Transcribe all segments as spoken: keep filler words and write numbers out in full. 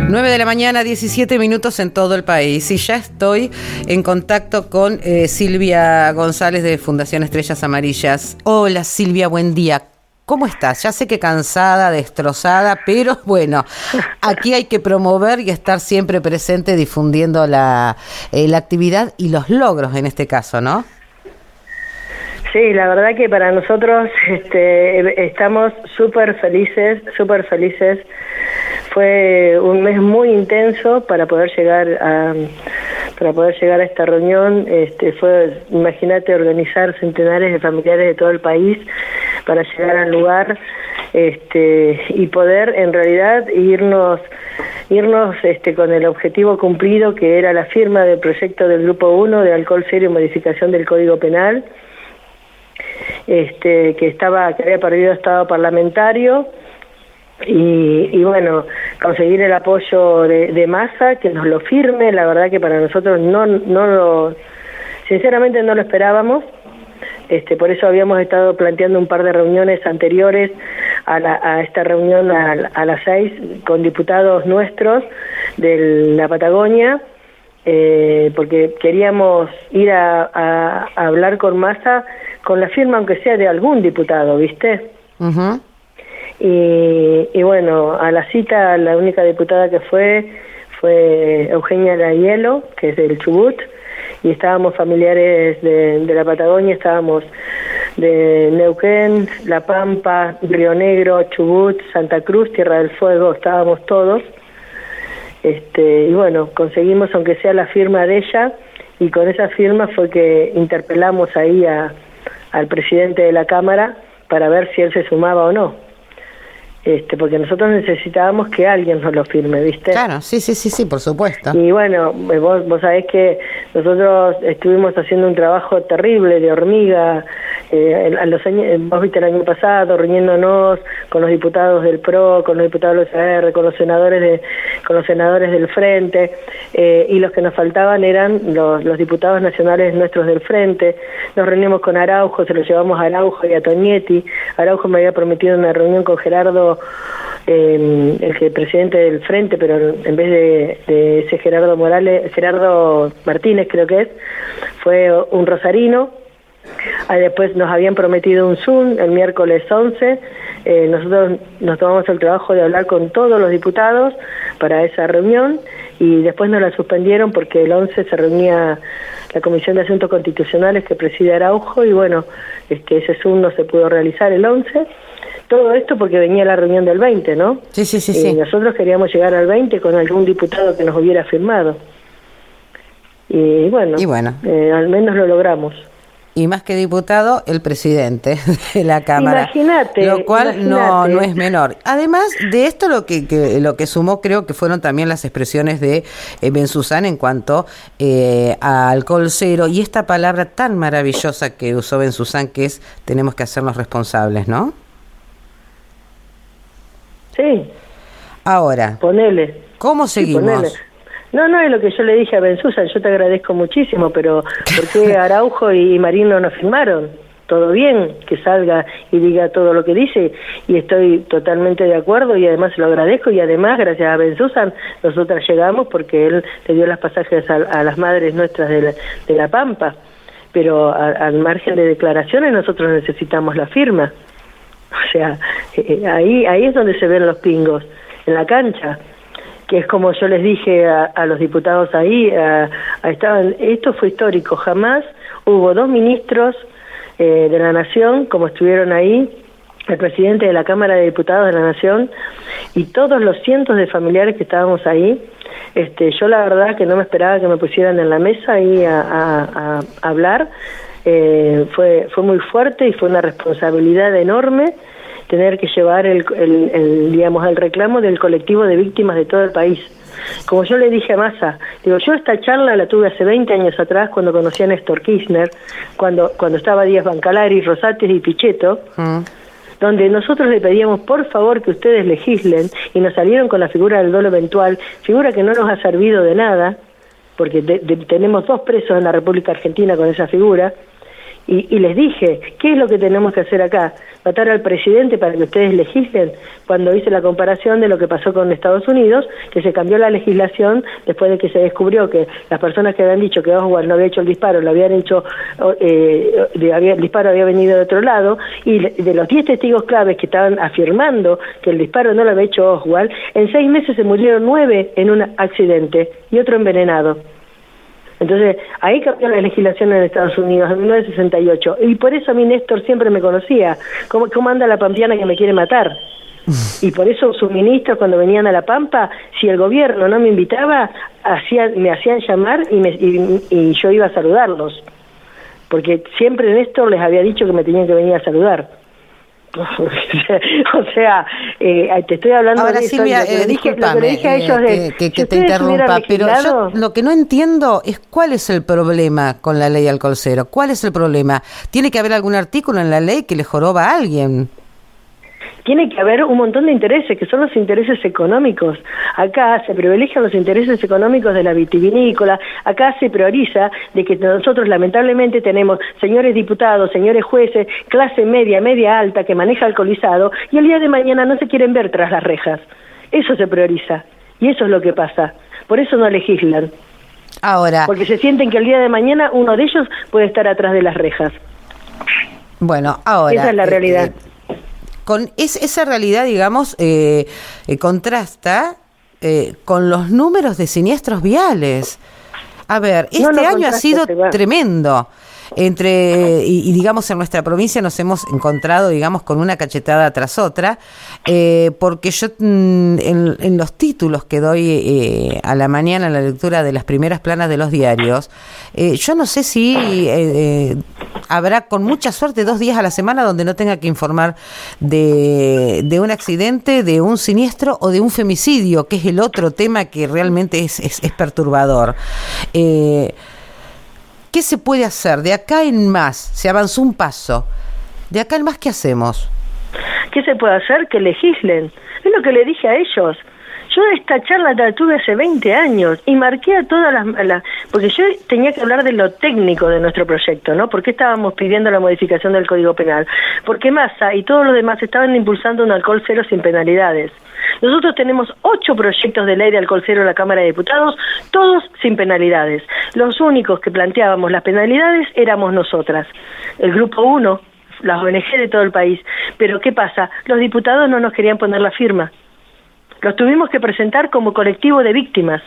nueve de la mañana, diecisiete minutos en todo el país. Y ya estoy en contacto con eh, Silvia González de Fundación Estrellas Amarillas. Hola Silvia, buen día. ¿Cómo estás? Ya sé que cansada, destrozada, pero bueno, aquí hay que promover y estar siempre presente difundiendo la, eh, la actividad y los logros en este caso, ¿no? Sí, la verdad que para nosotros este, estamos súper felices, súper felices. Fue un mes muy intenso para poder llegar a para poder llegar a esta reunión. Este, fue, imagínate, organizar centenares de familiares de todo el país para llegar al lugar este, y poder en realidad irnos irnos este, con el objetivo cumplido, que era la firma del proyecto del Grupo uno de alcohol cero y modificación del Código Penal, este, que estaba que había perdido estado parlamentario. Y, y bueno, conseguir el apoyo de, de Massa, que nos lo firme. La verdad que para nosotros no no lo, sinceramente no lo esperábamos. Este, por eso habíamos estado planteando un par de reuniones anteriores a, la, a esta reunión a, a las seis con diputados nuestros de la Patagonia, eh, porque queríamos ir a, a, a hablar con Massa con la firma, aunque sea de algún diputado, ¿viste? Uh-huh. Y, y bueno, a la cita la única diputada que fue fue Eugenia Layelo, que es del Chubut, y estábamos familiares de, de la Patagonia, estábamos de Neuquén, La Pampa, Río Negro, Chubut, Santa Cruz, Tierra del Fuego, estábamos todos. Este, y bueno, conseguimos aunque sea la firma de ella, y con esa firma fue que interpelamos ahí a, al presidente de la Cámara para ver si él se sumaba o no. Este, porque nosotros necesitábamos que alguien nos lo firme, ¿viste? Claro, sí, sí, sí, sí, por supuesto. Y bueno, vos, vos sabés que nosotros estuvimos haciendo un trabajo terrible de hormiga, eh, a los años, vos viste el año pasado, reuniéndonos con los diputados del P R O, con los diputados del O S R, con los senadores de, con los senadores del Frente, eh, y los que nos faltaban eran los, los diputados nacionales nuestros del Frente. Nos reunimos con Araujo, se lo llevamos a Araujo y a Tonietti. Araujo me había prometido una reunión con Gerardo, Eh, el que presidente del Frente, pero en vez de, de ese Gerardo Morales, Gerardo Martínez creo que es, fue un rosarino. Ahí después nos habían prometido un Zoom el miércoles once. Eh, nosotros nos tomamos el trabajo de hablar con todos los diputados para esa reunión, y después nos la suspendieron porque el once se reunía la Comisión de Asuntos Constitucionales que preside Araujo, y bueno, este, ese Zoom no se pudo realizar el once. Todo esto porque venía la reunión del veinte, ¿no? Sí, sí, sí, y sí. Nosotros queríamos llegar al veinte con algún diputado que nos hubiera firmado. Y bueno, y bueno. Eh, al menos lo logramos. Y más que diputado, el presidente de la Cámara. Imagínate. Lo cual imagínate. no no es menor. Además de esto, lo que, que lo que sumó creo que fueron también las expresiones de eh, Bensúzan en cuanto eh, a alcohol cero, y esta palabra tan maravillosa que usó Bensúzan, que es tenemos que hacernos responsables, ¿no? Sí. Ahora, ponele. ¿cómo seguimos? Sí, ponele. No, no, es lo que yo le dije a Bensúzan, yo te agradezco muchísimo, pero ¿por qué Araujo y Marín no nos firmaron? Todo bien, que salga y diga todo lo que dice, y estoy totalmente de acuerdo, y además lo agradezco, y además gracias a Bensúzan nosotras llegamos porque él le dio las pasajes a, a las madres nuestras de la, de la Pampa, pero a, al margen de declaraciones nosotros necesitamos la firma. O sea, eh, ahí ahí es donde se ven los pingos, en la cancha, que es como yo les dije a, a los diputados ahí, a, a estaban, esto fue histórico, jamás hubo dos ministros eh, de la Nación como estuvieron ahí, el presidente de la Cámara de Diputados de la Nación y todos los cientos de familiares que estábamos ahí. Este, yo la verdad que no me esperaba que me pusieran en la mesa ahí a, a, a, a hablar. Eh, fue fue muy fuerte y fue una responsabilidad enorme tener que llevar el, el, el digamos el reclamo del colectivo de víctimas de todo el país. Como yo le dije a Massa, digo, yo esta charla la tuve hace veinte años atrás cuando conocí a Néstor Kirchner, cuando cuando estaba Díaz Bancalari, Rosates y Pichetto, mm. donde nosotros le pedíamos por favor que ustedes legislen, y nos salieron con la figura del dolo eventual, figura que no nos ha servido de nada, porque de, de, tenemos dos presos en la República Argentina con esa figura. Y, y les dije, ¿qué es lo que tenemos que hacer acá? ¿Matar al presidente para que ustedes legislen? Cuando hice la comparación de lo que pasó con Estados Unidos, que se cambió la legislación después de que se descubrió que las personas que habían dicho que Oswald no había hecho el disparo, lo habían hecho, eh, de, había, el disparo había venido de otro lado, y de los diez testigos claves que estaban afirmando que el disparo no lo había hecho Oswald, en seis meses se murieron nueve en un accidente y otro envenenado. Entonces, ahí cambió la legislación en Estados Unidos, en mil novecientos sesenta y ocho. Y por eso a mí Néstor siempre me conocía. ¿Cómo, cómo anda la pampeana que me quiere matar? Y por eso sus ministros, cuando venían a La Pampa, si el gobierno no me invitaba, hacía, me hacían llamar y, me, y, y yo iba a saludarlos. Porque siempre Néstor les había dicho que me tenían que venir a saludar. O sea, eh, te estoy hablando ahora, de Silvia, eso, lo que, eh, dije, lo que le dije a ellos eh, de, que, que, si que te interrumpa, pero yo lo que no entiendo es cuál es el problema con la ley alcohol cero. ¿Cuál es el problema? ¿Tiene que haber algún artículo en la ley que le joroba a alguien? Tiene que haber un montón de intereses, que son los intereses económicos. Acá se privilegian los intereses económicos de la vitivinícola, acá se prioriza de que nosotros lamentablemente tenemos señores diputados, señores jueces, clase media, media alta, que maneja alcoholizado, y el día de mañana no se quieren ver tras las rejas. Eso se prioriza, y eso es lo que pasa. Por eso no legislan. Ahora, porque se sienten que el día de mañana uno de ellos puede estar atrás de las rejas. Bueno, ahora... Esa es la realidad. Eh, eh, Con es, esa realidad, digamos, eh, eh, contrasta eh, con los números de siniestros viales. A ver, este no, no año ha sido va. tremendo. Entre y, y digamos en nuestra provincia nos hemos encontrado, digamos, con una cachetada tras otra, eh, porque yo mm, en, en los títulos que doy eh, a la mañana en la lectura de las primeras planas de los diarios, eh, yo no sé si eh, eh, habrá con mucha suerte dos días a la semana donde no tenga que informar de, de un accidente, de un siniestro o de un femicidio, que es el otro tema que realmente es, es, es perturbador. Eh, ¿Qué se puede hacer? De acá en más, se avanzó un paso. De acá en más, ¿qué hacemos? ¿Qué se puede hacer? Que legislen. Es lo que le dije a ellos. Yo esta charla la tuve hace veinte años y marqué a todas las, las... Porque yo tenía que hablar de lo técnico de nuestro proyecto, ¿no? ¿Por qué estábamos pidiendo la modificación del Código Penal? Porque Massa y todos los demás estaban impulsando un alcohol cero sin penalidades. Nosotros tenemos ocho proyectos de ley de alcohol cero en la Cámara de Diputados, todos sin penalidades. Los únicos que planteábamos las penalidades éramos nosotras, el Grupo uno, las O N G de todo el país. Pero ¿qué pasa? Los diputados no nos querían poner la firma. Los tuvimos que presentar como colectivo de víctimas.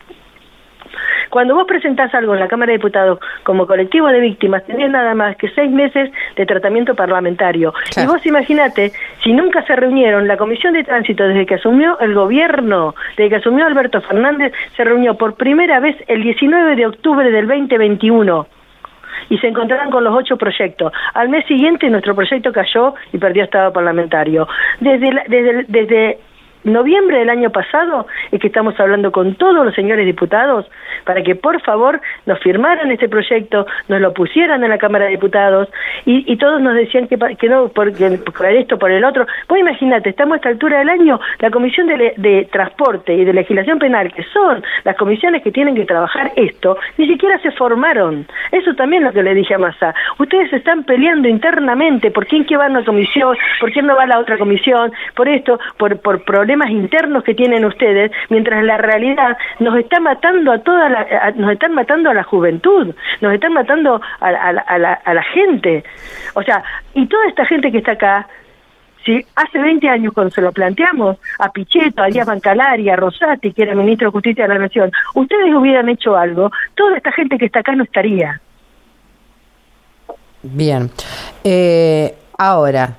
Cuando vos presentás algo en la Cámara de Diputados como colectivo de víctimas, tenés nada más que seis meses de tratamiento parlamentario. Claro. Y vos imaginate, si nunca se reunieron, la Comisión de Tránsito, desde que asumió el gobierno, desde que asumió Alberto Fernández, se reunió por primera vez el diecinueve de octubre del veinte veintiuno. Y se encontraron con los ocho proyectos. Al mes siguiente nuestro proyecto cayó y perdió estado parlamentario. Desde la, desde, desde noviembre del año pasado es que estamos hablando con todos los señores diputados para que por favor nos firmaran este proyecto, nos lo pusieran en la Cámara de Diputados y, y todos nos decían que, que no, porque por esto, por el otro. Vos imaginate, estamos a esta altura del año, la Comisión de, de Transporte y de Legislación Penal, que son las comisiones que tienen que trabajar esto, ni siquiera se formaron. Eso también es lo que le dije a Massa. Ustedes se están peleando internamente por quién que va a una comisión, por quién no va a la otra comisión, por esto, por, por problemas internos que tienen ustedes, mientras la realidad nos está matando a toda la, a, nos están matando a la juventud, nos están matando a, a, a, la, a la gente. O sea, y toda esta gente que está acá, si hace veinte años cuando se lo planteamos a Pichetto, a Díaz Bancalari, a Rosati, que era ministro de Justicia de la Nación, ustedes hubieran hecho algo, toda esta gente que está acá no estaría. Bien. Eh, ahora...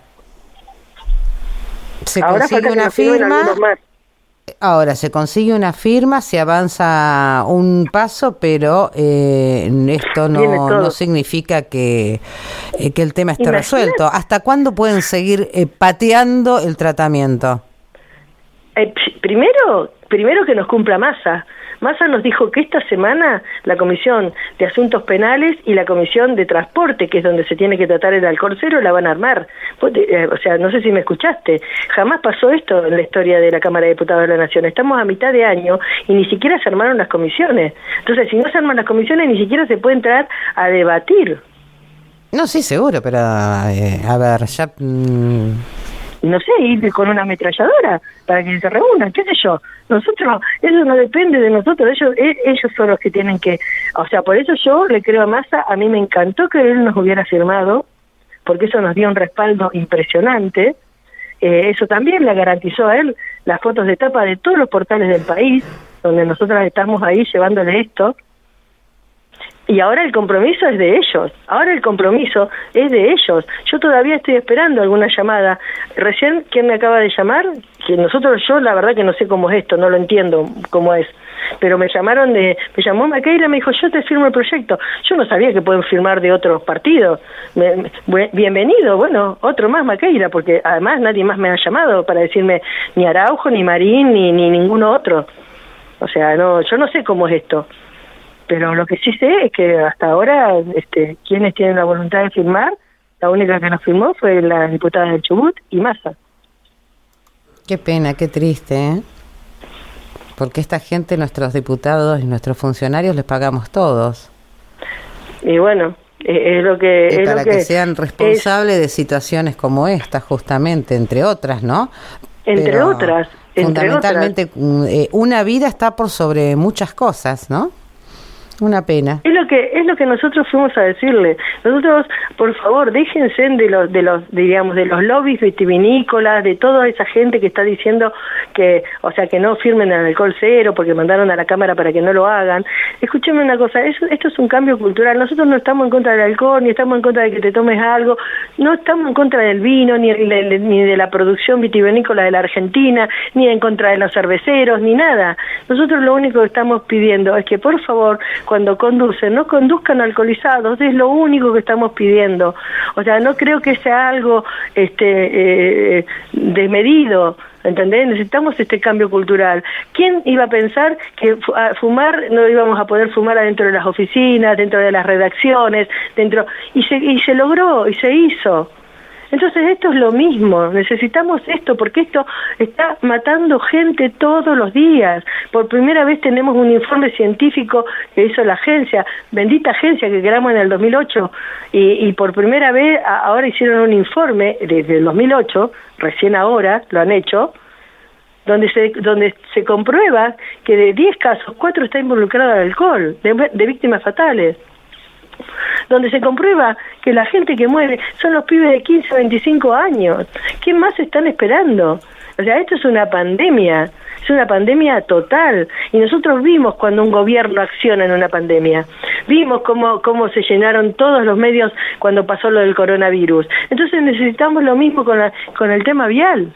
Se ahora consigue una firma, ahora se consigue una firma, se avanza un paso, pero eh, esto no, no significa que, eh, que el tema esté Imagínate. resuelto. ¿Hasta cuándo pueden seguir eh, pateando el tratamiento? Eh, primero, primero que nos cumpla Massa. Massa nos dijo que esta semana la Comisión de Asuntos Penales y la Comisión de Transporte, que es donde se tiene que tratar el alcohol cero, la van a armar. O sea, no sé si me escuchaste. Jamás pasó esto en la historia de la Cámara de Diputados de la Nación. Estamos a mitad de año y ni siquiera se armaron las comisiones. Entonces, si no se arman las comisiones, ni siquiera se puede entrar a debatir. No, sí, seguro, pero eh, a ver, ya... Mmm... no sé, ir con una ametralladora para que se reúnan, qué sé yo. Nosotros, eso no depende de nosotros, ellos ellos son los que tienen que... O sea, por eso yo le creo a Massa, a mí me encantó que él nos hubiera firmado, porque eso nos dio un respaldo impresionante. Eh, eso también le garantizó a él las fotos de tapa de todos los portales del país, donde nosotros estamos ahí llevándole esto. Y ahora el compromiso es de ellos, ahora el compromiso es de ellos. Yo todavía estoy esperando alguna llamada. Recién, ¿quién me acaba de llamar? Que nosotros, yo la verdad que no sé cómo es esto, no lo entiendo cómo es. Pero me llamaron de, me llamó Maqueira, me dijo, yo te firmo el proyecto. Yo no sabía que pueden firmar de otros partidos. Me, me, bienvenido, bueno, otro más Maqueira, porque además nadie más me ha llamado para decirme ni Araujo, ni Marín, ni, ni ninguno otro. O sea, no, yo no sé cómo es esto. Pero lo que sí sé es que hasta ahora, este, quienes tienen la voluntad de firmar, la única que nos firmó fue la diputada del Chubut y Massa. Qué pena, qué triste, ¿eh? Porque esta gente, nuestros diputados y nuestros funcionarios, les pagamos todos. Y bueno, es, es lo que... Y es para lo que, que sean responsables es, de situaciones como esta, justamente, entre otras, ¿no? Entre Pero otras. Entre fundamentalmente, otras. Eh, una vida está por sobre muchas cosas, ¿no? Una pena. Es lo que es lo que nosotros fuimos a decirle. Nosotros, por favor, déjense de los de los digamos de los lobbies vitivinícolas, de toda esa gente que está diciendo que, o sea, que no firmen el alcohol cero porque mandaron a la Cámara para que no lo hagan. Escúcheme una cosa, eso, esto es un cambio cultural. Nosotros no estamos en contra del alcohol, ni estamos en contra de que te tomes algo, no estamos en contra del vino, ni de, ni de la producción vitivinícola de la Argentina, ni en contra de los cerveceros, ni nada. Nosotros lo único que estamos pidiendo es que, por favor, cuando conducen, no conduzcan alcoholizados, es lo único que estamos pidiendo. O sea, no creo que sea algo este eh, desmedido, ¿entendés? Necesitamos este cambio cultural. ¿Quién iba a pensar que fumar no íbamos a poder fumar adentro de las oficinas, dentro de las redacciones, dentro y se y se logró y se hizo? Entonces esto es lo mismo, necesitamos esto porque esto está matando gente todos los días. Por primera vez tenemos un informe científico que hizo la agencia, bendita agencia que creamos en el dos mil ocho, y, y por primera vez ahora hicieron un informe desde el dos mil ocho, recién ahora lo han hecho, donde se donde se comprueba que de diez casos, cuatro está involucrado el alcohol, de, de víctimas fatales. Donde se comprueba que la gente que muere son los pibes de quince a veinticinco años. ¿Qué más están esperando? O sea, esto es una pandemia, es una pandemia total. Y nosotros vimos cuando un gobierno acciona en una pandemia. Vimos cómo, cómo se llenaron todos los medios cuando pasó lo del coronavirus. Entonces necesitamos lo mismo con, la, con el tema vial.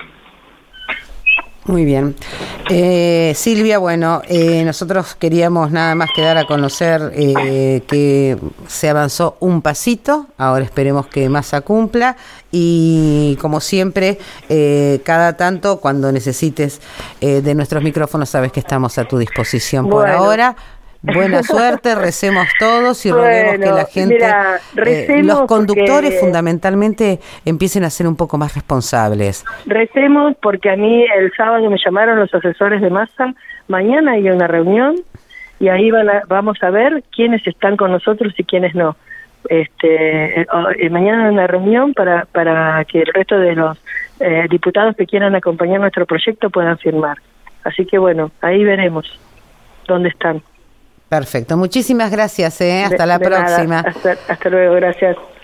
Muy bien. Eh, Silvia, bueno, eh, nosotros queríamos nada más que dar a conocer eh, que se avanzó un pasito, ahora esperemos que Massa cumpla y como siempre, eh, cada tanto cuando necesites eh, de nuestros micrófonos sabes que estamos a tu disposición. Por bueno. ahora... Buena suerte, recemos todos y roguemos bueno, que la gente, mira, eh, los conductores porque, fundamentalmente empiecen a ser un poco más responsables. Recemos porque a mí el sábado me llamaron los asesores de Massa, mañana hay una reunión y ahí van a, vamos a ver quiénes están con nosotros y quiénes no. Este, eh, mañana hay una reunión para, para que el resto de los eh, diputados que quieran acompañar nuestro proyecto puedan firmar. Así que bueno, ahí veremos dónde están. Perfecto, muchísimas gracias, ¿eh? Hasta de, la de próxima. Hasta, hasta luego, gracias.